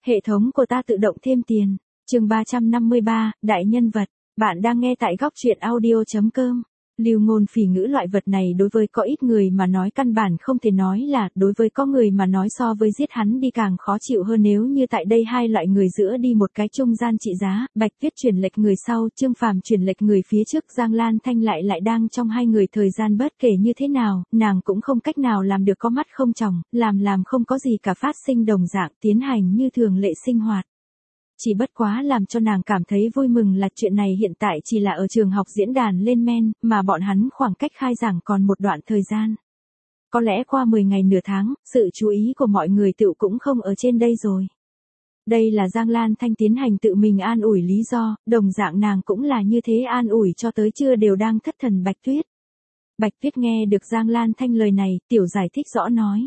Hệ thống của ta tự động thêm tiền. Chương 353, đại nhân vật. Bạn đang nghe tại góc truyện audio.com. Lưu ngôn phỉ ngữ loại vật này đối với có ít người mà nói căn bản không thể nói là, đối với có người mà nói so với giết hắn đi càng khó chịu hơn. Nếu như tại đây hai loại người giữa đi một cái trung gian trị giá, Bạch Tuyết chuyển lệch người sau, Trương Phàm chuyển lệch người phía trước, Giang Lan Thanh lại đang trong hai người thời gian bất kể như thế nào, nàng cũng không cách nào làm được có mắt không tròng, làm không có gì cả phát sinh đồng dạng, tiến hành như thường lệ sinh hoạt. Chỉ bất quá làm cho nàng cảm thấy vui mừng là chuyện này hiện tại chỉ là ở trường học diễn đàn lên men, mà bọn hắn khoảng cách khai giảng còn một đoạn thời gian. Có lẽ qua 10 ngày nửa tháng, sự chú ý của mọi người tựu cũng không ở trên đây rồi. Đây là Giang Lan Thanh tiến hành tự mình an ủi lý do, đồng dạng nàng cũng là như thế an ủi cho tới trưa đều đang thất thần Bạch Tuyết. Bạch Tuyết nghe được Giang Lan Thanh lời này, tiểu giải thích rõ nói.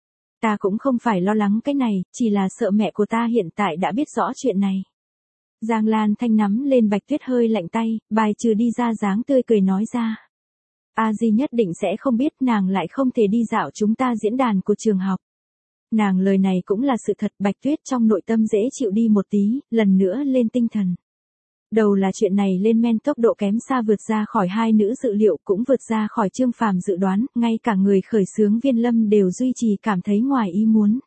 Ta cũng không phải lo lắng cái này, chỉ là sợ mẹ của ta hiện tại đã biết rõ chuyện này. Giang Lan Thanh nắm lên Bạch Tuyết hơi lạnh tay, bài trừ đi ra dáng tươi cười nói ra. A Di nhất định sẽ không biết nàng lại không thể đi dạo chúng ta diễn đàn của trường học. Nàng lời này cũng là sự thật. Bạch Tuyết trong nội tâm dễ chịu đi một tí, lần nữa lên tinh thần. Đầu là chuyện này lên men tốc độ kém xa vượt ra khỏi hai nữ dự liệu, cũng vượt ra khỏi Trương Phàm dự đoán, ngay cả người khởi xướng Viên Lâm đều duy trì cảm thấy ngoài ý muốn.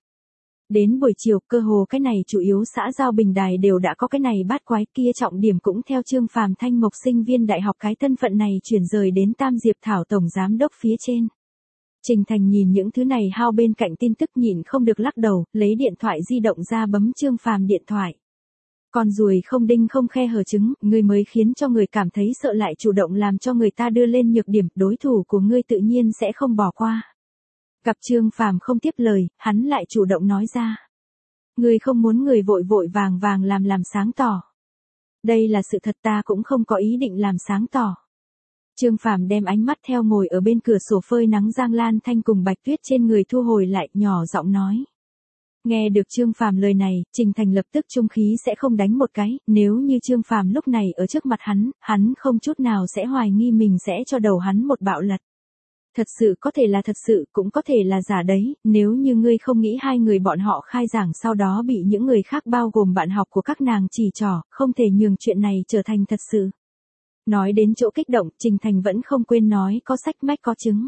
Đến buổi chiều, cơ hồ cái này chủ yếu xã giao bình đài đều đã có cái này bát quái, kia trọng điểm cũng theo Trương Phàm Thanh Mộc sinh viên đại học cái thân phận này chuyển rời đến Tam Diệp Thảo tổng giám đốc phía trên. Trình Thành nhìn những thứ này hao bên cạnh tin tức nhịn không được lắc đầu, lấy điện thoại di động ra bấm Trương Phàm điện thoại. Con ruồi không đinh không khe hở trứng, ngươi mới khiến cho người cảm thấy sợ lại chủ động làm cho người ta đưa lên nhược điểm, đối thủ của ngươi tự nhiên sẽ không bỏ qua. Gặp Trương Phàm không tiếp lời, hắn lại chủ động nói ra. Ngươi không muốn người vội vội vàng làm sáng tỏ. Đây là sự thật, ta cũng không có ý định làm sáng tỏ. Trương Phàm đem ánh mắt theo ngồi ở bên cửa sổ phơi nắng Giang Lan Thanh cùng Bạch Tuyết trên người thu hồi lại, nhỏ giọng nói. Nghe được Trương Phàm lời này, Trình Thành lập tức trung khí sẽ không đánh một cái, nếu như Trương Phàm lúc này ở trước mặt hắn không chút nào sẽ hoài nghi mình sẽ cho đầu hắn một bạo lật. Thật sự có thể là thật sự, cũng có thể là giả đấy, nếu như ngươi không nghĩ hai người bọn họ khai giảng sau đó bị những người khác bao gồm bạn học của các nàng chỉ trỏ, không thể nhường chuyện này trở thành thật sự. Nói đến chỗ kích động, Trình Thành vẫn không quên nói có sách mách có chứng.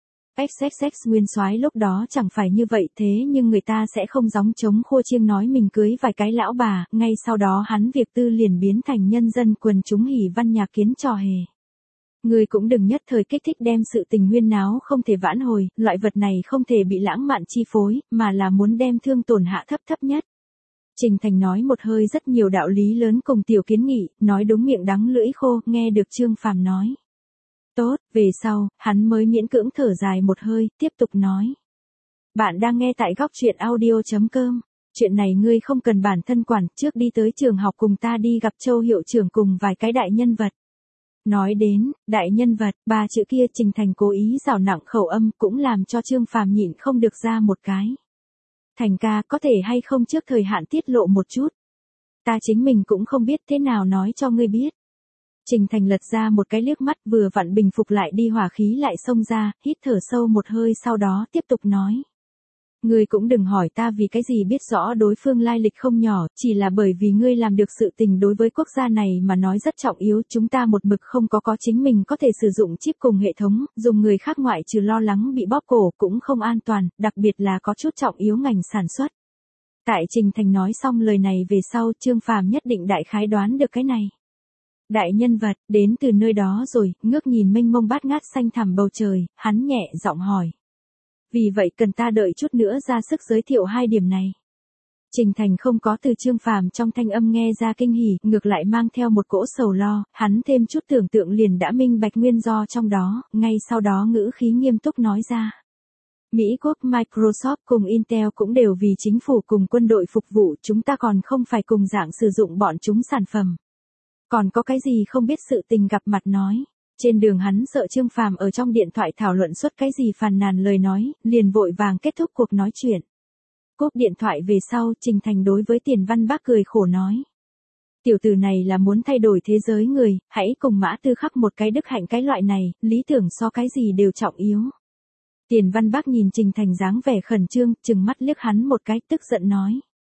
XXX nguyên soái lúc đó chẳng phải như vậy, thế nhưng người ta sẽ không gióng trống khua chiêng nói mình cưới vài cái lão bà, ngay sau đó hắn việc tư liền biến thành nhân dân quần chúng hỉ văn nhạc kiến trò hề. Người cũng đừng nhất thời kích thích đem sự tình huyên náo không thể vãn hồi, loại vật này không thể bị lãng mạn chi phối, mà là muốn đem thương tổn hạ thấp nhất. Trình Thành nói một hơi rất nhiều đạo lý lớn cùng tiểu kiến nghị, nói đúng miệng đắng lưỡi khô, nghe được Trương Phàm nói. Tốt, về sau, hắn mới miễn cưỡng thở dài một hơi, tiếp tục nói. Bạn đang nghe tại góc truyện audio.com. Chuyện này ngươi không cần bản thân quản, trước đi tới trường học cùng ta đi gặp Châu hiệu trưởng cùng vài cái đại nhân vật. Nói đến, đại nhân vật, ba chữ kia Trình Thành cố ý rào nặng khẩu âm cũng làm cho Trương Phàm nhịn không được ra một cái. Thành ca, có thể hay không trước thời hạn tiết lộ một chút. Ta chính mình cũng không biết thế nào nói cho ngươi biết. Trình Thành lật ra một cái liếc mắt, vừa vặn bình phục lại đi hỏa khí lại xông ra, hít thở sâu một hơi sau đó tiếp tục nói. Ngươi cũng đừng hỏi ta vì cái gì biết rõ đối phương lai lịch không nhỏ, chỉ là bởi vì ngươi làm được sự tình đối với quốc gia này mà nói rất trọng yếu, chúng ta một mực không có chính mình có thể sử dụng chip cùng hệ thống, dùng người khác ngoại trừ lo lắng bị bóp cổ cũng không an toàn, đặc biệt là có chút trọng yếu ngành sản xuất. Tại Trình Thành nói xong lời này về sau, Trương Phàm nhất định đại khái đoán được cái này. Đại nhân vật, đến từ nơi đó rồi, ngước nhìn mênh mông bát ngát xanh thẳm bầu trời, hắn nhẹ giọng hỏi. Vì vậy cần ta đợi chút nữa ra sức giới thiệu hai điểm này. Trình Thành không có từ Trương Phàm trong thanh âm nghe ra kinh hỉ, ngược lại mang theo một cỗ sầu lo, hắn thêm chút tưởng tượng liền đã minh bạch nguyên do trong đó, ngay sau đó ngữ khí nghiêm túc nói ra. Mỹ Quốc Microsoft cùng Intel cũng đều vì chính phủ cùng quân đội phục vụ, chúng ta còn không phải cùng dạng sử dụng bọn chúng sản phẩm. Còn có cái gì không biết sự tình gặp mặt nói. Trên đường hắn sợ Trương Phàm ở trong điện thoại thảo luận suốt cái gì phàn nàn lời nói, liền vội vàng kết thúc cuộc nói chuyện. Cúp điện thoại về sau, Trình Thành đối với Tiền Văn Bác cười khổ nói. Tiểu tử này là muốn thay đổi thế giới người, hãy cùng Mã Tư khắc một cái đức hạnh cái loại này, lý tưởng so cái gì đều trọng yếu. Tiền Văn Bác nhìn Trình Thành dáng vẻ khẩn trương, trừng mắt liếc hắn một cái, tức giận nói.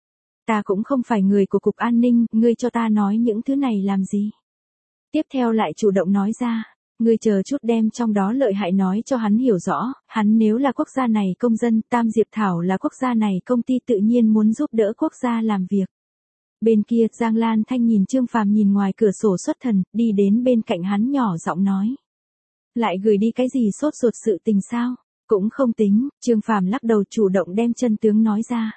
Ta cũng không phải người của cục an ninh, ngươi cho ta nói những thứ này làm gì? Tiếp theo lại chủ động nói ra, ngươi chờ chút đem trong đó lợi hại nói cho hắn hiểu rõ, hắn nếu là quốc gia này công dân, Tam Diệp Thảo là quốc gia này công ty tự nhiên muốn giúp đỡ quốc gia làm việc. Bên kia, Giang Lan Thanh nhìn Trương Phàm nhìn ngoài cửa sổ xuất thần, đi đến bên cạnh hắn nhỏ giọng nói. Lại gửi đi cái gì sốt ruột sự tình sao? Cũng không tính, Trương Phàm lắc đầu chủ động đem chân tướng nói ra.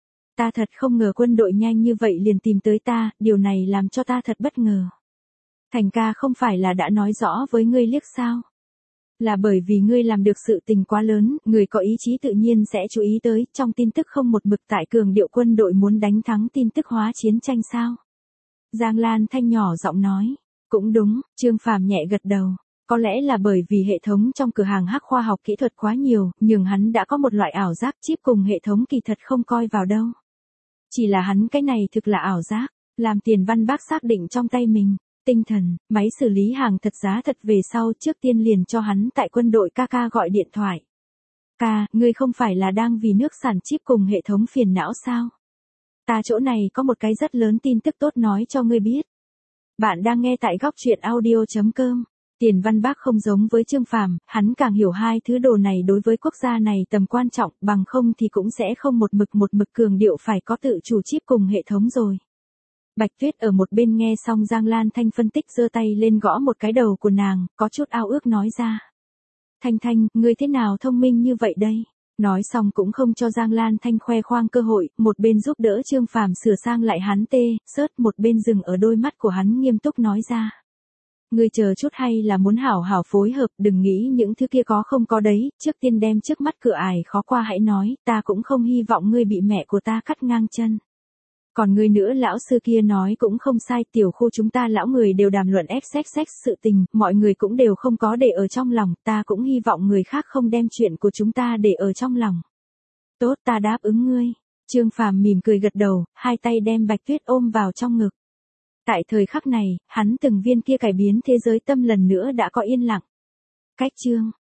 Ta thật không ngờ quân đội nhanh như vậy liền tìm tới ta, điều này làm cho ta thật bất ngờ. Thành ca không phải là đã nói rõ với ngươi liếc sao? Là bởi vì ngươi làm được sự tình quá lớn, người có ý chí tự nhiên sẽ chú ý tới, trong tin tức không một mực tại cường điệu quân đội muốn đánh thắng tin tức hóa chiến tranh sao? Giang Lan Thanh nhỏ giọng nói, cũng đúng, Trương Phàm nhẹ gật đầu. Có lẽ là bởi vì hệ thống trong cửa hàng Hắc khoa học kỹ thuật quá nhiều, nhưng hắn đã có một loại ảo giác chip cùng hệ thống kỳ thật không coi vào đâu. Chỉ là hắn cái này thực là ảo giác, làm Tiền Văn Bác xác định trong tay mình, tinh thần, máy xử lý hàng thật giá thật về sau trước tiên liền cho hắn tại quân đội ca gọi điện thoại. Ca, ngươi không phải là đang vì nước sản chip cùng hệ thống phiền não sao? Ta chỗ này có một cái rất lớn tin tức tốt nói cho ngươi biết. Bạn đang nghe tại góc truyện audio.com. Tiền Văn Bác không giống với Trương Phàm, hắn càng hiểu hai thứ đồ này đối với quốc gia này tầm quan trọng, bằng không thì cũng sẽ không một mực cường điệu phải có tự chủ chip cùng hệ thống rồi. Bạch Tuyết ở một bên nghe xong Giang Lan Thanh phân tích giơ tay lên gõ một cái đầu của nàng, có chút ao ước nói ra. Thanh Thanh, ngươi thế nào thông minh như vậy đây? Nói xong cũng không cho Giang Lan Thanh khoe khoang cơ hội, một bên giúp đỡ Trương Phàm sửa sang lại hắn sớt một bên dừng ở đôi mắt của hắn nghiêm túc nói ra. Ngươi chờ chút hay là muốn hảo hảo phối hợp, đừng nghĩ những thứ kia có không có đấy, trước tiên đem trước mắt cửa ải khó qua hãy nói, ta cũng không hy vọng ngươi bị mẹ của ta cắt ngang chân. Còn ngươi nữa lão sư kia nói cũng không sai, tiểu khu chúng ta lão người đều đàm luận XXX sự tình, mọi người cũng đều không có để ở trong lòng, ta cũng hy vọng người khác không đem chuyện của chúng ta để ở trong lòng. Tốt, ta đáp ứng ngươi. Trương Phàm mỉm cười gật đầu, hai tay đem Bạch Tuyết ôm vào trong ngực. Tại thời khắc này, hắn từng viên kia cải biến thế giới tâm lần nữa đã có yên lặng. Cách chương